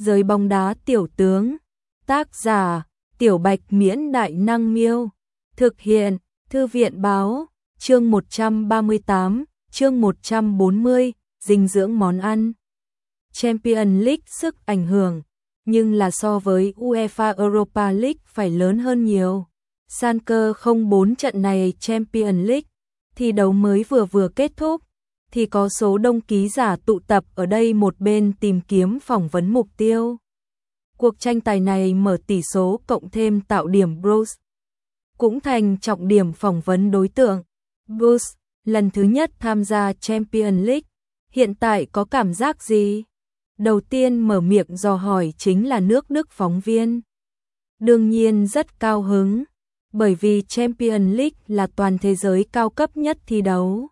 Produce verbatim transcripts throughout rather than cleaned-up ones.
Giới bóng đá tiểu tướng. Tác giả: Tiểu Bạch Miễn Đại Năng Miêu. Thực hiện: Thư viện Báo. Chương một trăm ba mươi tám, chương một trăm bốn mươi, dinh dưỡng món ăn. Champions League sức ảnh hưởng, nhưng là so với UEFA Europa League phải lớn hơn nhiều. Schalke không bốn trận này Champions League, thi đấu mới vừa vừa kết thúc, thì có số đông ký giả tụ tập ở đây một bên tìm kiếm phỏng vấn mục tiêu. Cuộc tranh tài này mở tỷ số cộng thêm tạo điểm Bruce, cũng thành trọng điểm phỏng vấn đối tượng. Bruce, lần thứ nhất tham gia Champions League, hiện tại có cảm giác gì? Đầu tiên mở miệng dò hỏi chính là nước Đức phóng viên. Đương nhiên rất cao hứng, bởi vì Champions League là toàn thế giới cao cấp nhất thi đấu.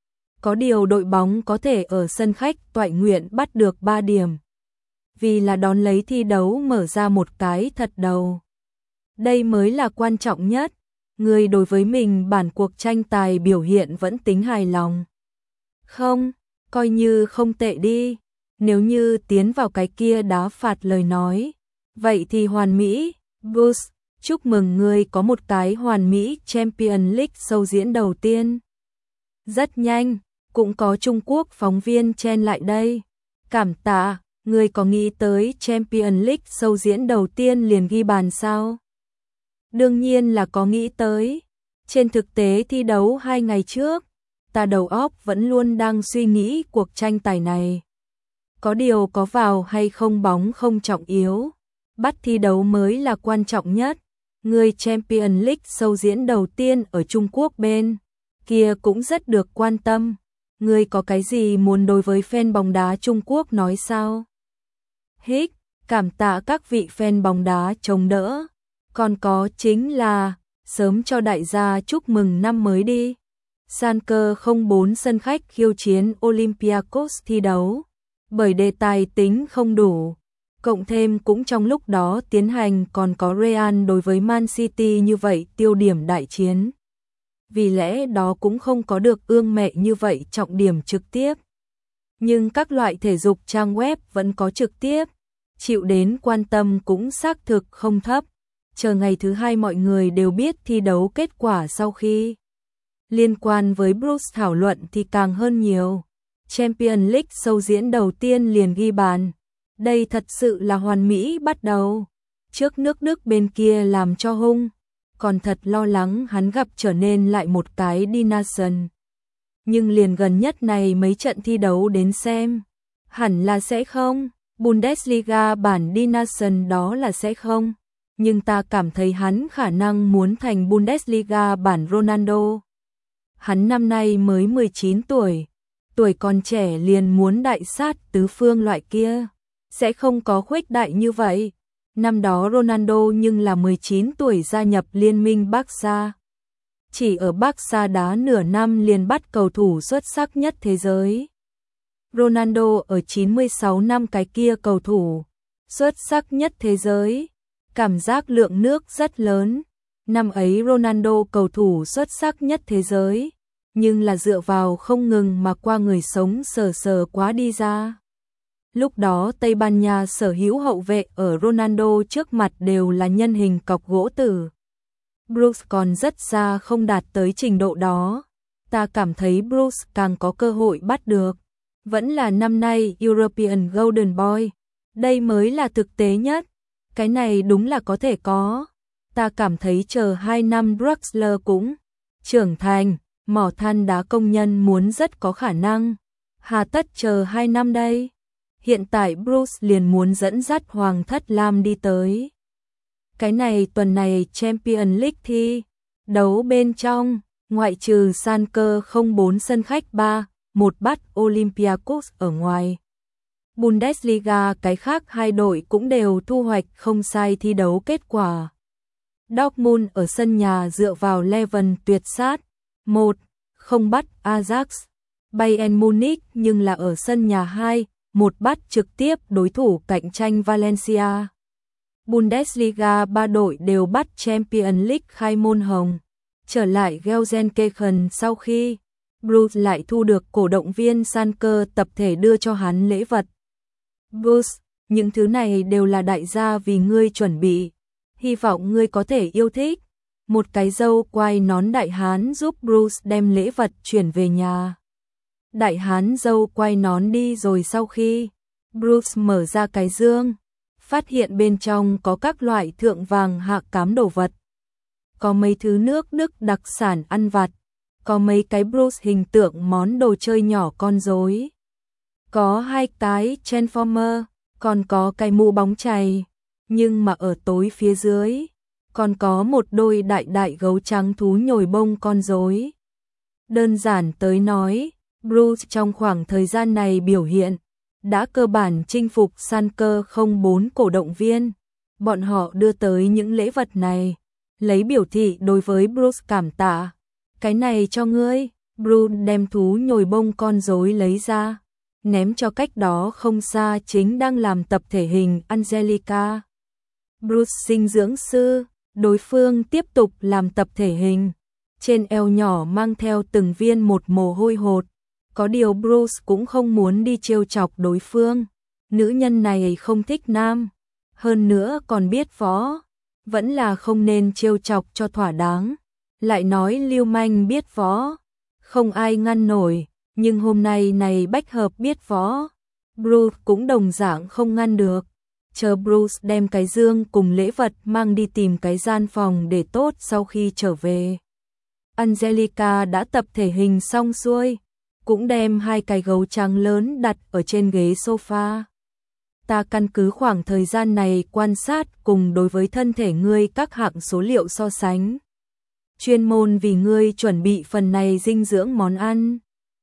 Có điều đội bóng có thể ở sân khách toại nguyện bắt được ba điểm, vì là đón lấy thi đấu mở ra một cái thật đầu. Đây mới là quan trọng nhất. Người đối với mình bản cuộc tranh tài biểu hiện vẫn tính hài lòng. Không, coi như không tệ đi. Nếu như tiến vào cái kia đá phạt lời nói, vậy thì hoàn mỹ. Bruce, chúc mừng người có một cái hoàn mỹ Champions League show diễn đầu tiên. Rất nhanh, cũng có Trung Quốc phóng viên chen lại đây. Cảm tạ, người có nghĩ tới Champions League show diễn đầu tiên liền ghi bàn sao? Đương nhiên là có nghĩ tới. Trên thực tế thi đấu hai ngày trước, ta đầu óc vẫn luôn đang suy nghĩ cuộc tranh tài này. Có điều có vào hay không bóng không trọng yếu, bắt thi đấu mới là quan trọng nhất. Người Champions League show diễn đầu tiên ở Trung Quốc bên kia cũng rất được quan tâm. Người có cái gì muốn đối với fan bóng đá Trung Quốc nói sao? Hích, cảm tạ các vị fan bóng đá chống đỡ. Còn có chính là sớm cho đại gia chúc mừng năm mới đi. Schalke không bốn sân khách khiêu chiến Olympiacos thi đấu, bởi đề tài tính không đủ, cộng thêm cũng trong lúc đó tiến hành còn có Real đối với Man City như vậy tiêu điểm đại chiến. Vì lẽ đó cũng không có được ương mẹ như vậy trọng điểm trực tiếp. Nhưng các loại thể dục trang web vẫn có trực tiếp, chịu đến quan tâm cũng xác thực không thấp. Chờ ngày thứ hai mọi người đều biết thi đấu kết quả sau khi. Liên quan với Bruce thảo luận thì càng hơn nhiều. Champions League show diễn đầu tiên liền ghi bàn. Đây thật sự là hoàn mỹ bắt đầu. Trước nước Đức bên kia làm cho hung, còn thật lo lắng hắn gặp trở nên lại một cái Dination. Nhưng liền gần nhất này mấy trận thi đấu đến xem, hẳn là sẽ không. Bundesliga bản Dination đó là sẽ không. Nhưng ta cảm thấy hắn khả năng muốn thành Bundesliga bản Ronaldo. Hắn năm nay mới mười chín tuổi, tuổi còn trẻ liền muốn đại sát tứ phương loại kia, sẽ không có khuếch đại như vậy. Năm đó Ronaldo nhưng là mười chín tuổi gia nhập liên minh Barca. Chỉ ở Barca đá nửa năm liền bắt cầu thủ xuất sắc nhất thế giới. Ronaldo ở chín mươi sáu năm cái kia cầu thủ xuất sắc nhất thế giới. Cảm giác lượng nước rất lớn. Năm ấy Ronaldo cầu thủ xuất sắc nhất thế giới, nhưng là dựa vào không ngừng mà qua người sống sờ sờ quá đi ra. Lúc đó Tây Ban Nha sở hữu hậu vệ ở Ronaldo trước mặt đều là nhân hình cọc gỗ tử. Bruce còn rất xa không đạt tới trình độ đó. Ta cảm thấy Bruce càng có cơ hội bắt được. Vẫn là năm nay European Golden Boy. Đây mới là thực tế nhất. Cái này đúng là có thể có. Ta cảm thấy chờ hai năm Draxler cũng trưởng thành, mỏ than đá công nhân muốn rất có khả năng. Hà tất chờ hai năm đây. Hiện tại Bruce liền muốn dẫn dắt Hoàng thất Lam đi tới. Cái này tuần này Champions League thi đấu bên trong, ngoại trừ Schalke không bốn sân khách ba một bắt Olympiacos ở ngoài. Bundesliga cái khác hai đội cũng đều thu hoạch không sai thi đấu kết quả. Dortmund ở sân nhà dựa vào Leven tuyệt sát một không bắt Ajax. Bayern Munich nhưng là ở sân nhà hai một bắt trực tiếp đối thủ cạnh tranh Valencia. Bundesliga ba đội đều bắt Champions League khai môn hồng. Trở lại Gelsenkirchen sau khi Bruce lại thu được cổ động viên Schalke tập thể đưa cho hắn lễ vật. Bruce, những thứ này đều là đại gia vì ngươi chuẩn bị, hy vọng ngươi có thể yêu thích. Một cái dâu quai nón đại hán giúp Bruce đem lễ vật chuyển về nhà. Đại hán dâu quai nón đi rồi sau khi Bruce mở ra cái dương, phát hiện bên trong có các loại thượng vàng hạ cám đồ vật. Có mấy thứ nước Đức đặc sản ăn vặt, có mấy cái Bruce hình tượng món đồ chơi nhỏ con rối, có hai cái Transformer, còn có cái mũ bóng chày, nhưng mà ở tối phía dưới còn có một đôi đại đại gấu trắng thú nhồi bông con rối. Đơn giản tới nói, Bruce trong khoảng thời gian này biểu hiện đã cơ bản chinh phục San Cơ không bốn cổ động viên. Bọn họ đưa tới những lễ vật này, lấy biểu thị đối với Bruce cảm tạ. Cái này cho ngươi. Bruce đem thú nhồi bông con rối lấy ra, ném cho cách đó không xa chính đang làm tập thể hình Angelica. Bruce dinh dưỡng sư, đối phương tiếp tục làm tập thể hình, trên eo nhỏ mang theo từng viên một mồ hôi hột. Có điều Bruce cũng không muốn đi trêu chọc đối phương, nữ nhân này không thích nam, hơn nữa còn biết võ, vẫn là không nên trêu chọc cho thỏa đáng. Lại nói lưu manh biết võ, không ai ngăn nổi, nhưng hôm nay này bách hợp biết võ, Bruce cũng đồng dạng không ngăn được. Chờ Bruce đem cái dương cùng lễ vật mang đi tìm cái gian phòng để tốt sau khi trở về. Angelica đã tập thể hình xong xuôi, cũng đem hai cái gấu trắng lớn đặt ở trên ghế sofa. Ta căn cứ khoảng thời gian này quan sát cùng đối với thân thể ngươi các hạng số liệu so sánh, chuyên môn vì ngươi chuẩn bị phần này dinh dưỡng món ăn.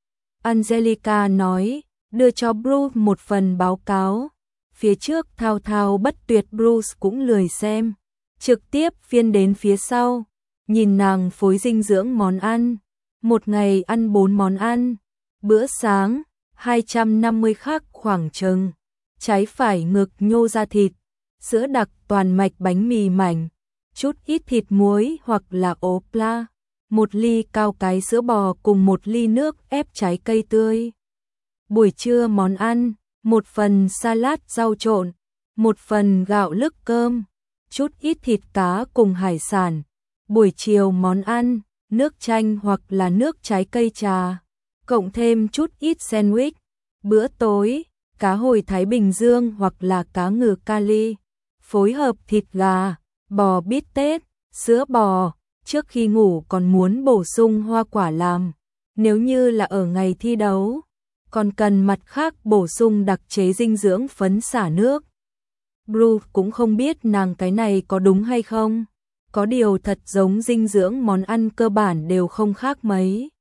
Angelica nói, đưa cho Bruce một phần báo cáo. Phía trước thao thao bất tuyệt Bruce cũng lười xem, trực tiếp phiên đến phía sau, nhìn nàng phối dinh dưỡng món ăn. Một ngày ăn bốn món ăn, bữa sáng hai trăm năm mươi khắc khoảng chừng, trái phải ngực nhô ra thịt, sữa đặc toàn mạch bánh mì mảnh, chút ít thịt muối hoặc là ốp la, một ly cao cái sữa bò cùng một ly nước ép trái cây tươi. Buổi trưa món ăn, một phần salad rau trộn, một phần gạo lứt cơm, chút ít thịt cá cùng hải sản. Buổi chiều món ăn, nước chanh hoặc là nước trái cây trà, cộng thêm chút ít sandwich. Bữa tối, cá hồi Thái Bình Dương hoặc là cá ngừ Cali, phối hợp thịt gà, bò bít tết, sữa bò. Trước khi ngủ còn muốn bổ sung hoa quả làm, nếu như là ở ngày thi đấu, còn cần mặt khác bổ sung đặc chế dinh dưỡng phấn xả nước. Bruce cũng không biết nàng cái này có đúng hay không, có điều thật giống dinh dưỡng món ăn cơ bản đều không khác mấy.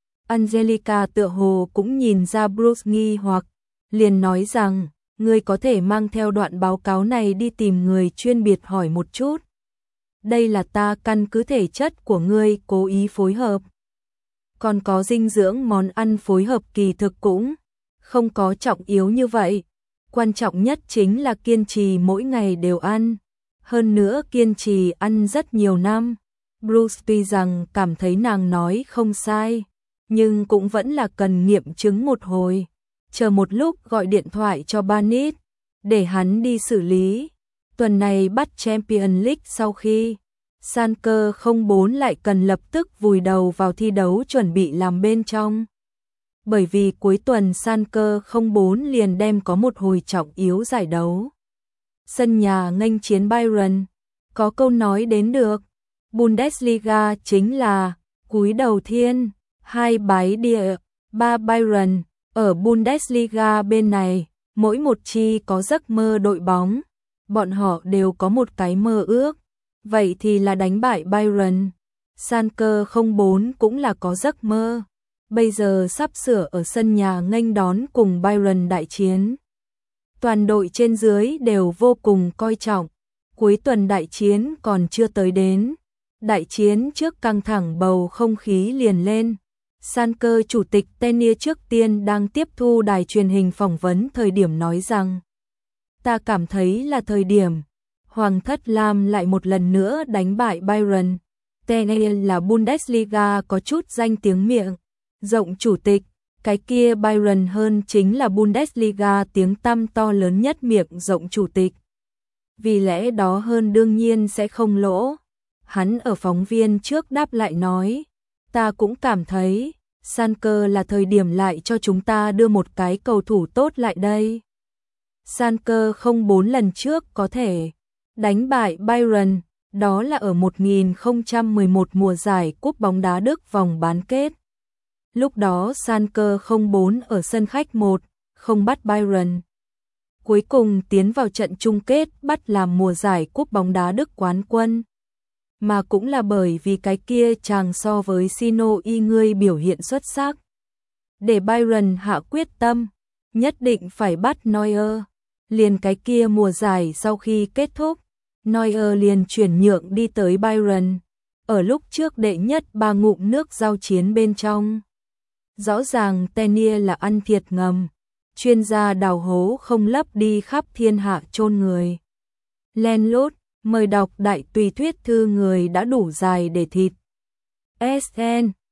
Angelica tựa hồ cũng nhìn ra Bruce nghi hoặc, liền nói rằng, ngươi có thể mang theo đoạn báo cáo này đi tìm người chuyên biệt hỏi một chút. Đây là ta căn cứ thể chất của ngươi cố ý phối hợp. Còn có dinh dưỡng món ăn phối hợp kỳ thực cũng không có trọng yếu như vậy. Quan trọng nhất chính là kiên trì mỗi ngày đều ăn. Hơn nữa kiên trì ăn rất nhiều năm. Bruce tuy rằng cảm thấy nàng nói không sai, nhưng cũng vẫn là cần nghiệm chứng một hồi. Chờ một lúc gọi điện thoại cho Barnett, để hắn đi xử lý. Tuần này bắt Champions League sau khi San Cơ không bốn lại cần lập tức vùi đầu vào thi đấu chuẩn bị làm bên trong. Bởi vì cuối tuần San Cơ không bốn liền đem có một hồi trọng yếu giải đấu. Sân nhà nghênh chiến Bayern, có câu nói đến được, Bundesliga chính là cúi đầu thiên, hai bái địa, ba Bayern. Ở Bundesliga bên này, mỗi một chi có giấc mơ đội bóng, bọn họ đều có một cái mơ ước, vậy thì là đánh bại Bayern. San Cơ không bốn cũng là có giấc mơ, bây giờ sắp sửa ở sân nhà nghênh đón cùng Bayern đại chiến. Toàn đội trên dưới đều vô cùng coi trọng, cuối tuần đại chiến còn chưa tới đến, đại chiến trước căng thẳng bầu không khí liền lên. San Cơ chủ tịch Tenia trước tiên đang tiếp thu đài truyền hình phỏng vấn thời điểm nói rằng, ta cảm thấy là thời điểm Hoàng thất Lam lại một lần nữa đánh bại Bayern. Tenia là Bundesliga có chút danh tiếng miệng rộng chủ tịch, Cái kia Bayern hơn chính là Bundesliga tiếng tăm to lớn nhất miệng rộng chủ tịch. Vì lẽ đó hơn đương nhiên sẽ không lỗ. Hắn ở phóng viên trước đáp lại nói, ta cũng cảm thấy, Schalke là thời điểm lại cho chúng ta đưa một cái cầu thủ tốt lại đây. Schalke không bốn lần trước có thể đánh bại Bayern, đó là ở một nghìn không trăm mười một mùa giải cúp bóng đá Đức vòng bán kết. Lúc đó Schalke không bốn ở sân khách một không bắt Bayern. Cuối cùng tiến vào trận chung kết bắt làm mùa giải cúp bóng đá Đức quán quân. Mà cũng là bởi vì cái kia chàng so với Sino y ngươi biểu hiện xuất sắc. Để Bayern hạ quyết tâm, nhất định phải bắt Neuer. Liền cái kia mùa giải sau khi kết thúc, Neuer liền chuyển nhượng đi tới Bayern. Ở lúc trước đệ nhất ba ngụm nước giao chiến bên trong. Rõ ràng Tenier là ăn thiệt ngầm. Chuyên gia đào hố không lấp đi khắp thiên hạ chôn người. Len lút, mời đọc đại tùy thuyết thư người đã đủ dài để thịt. ét en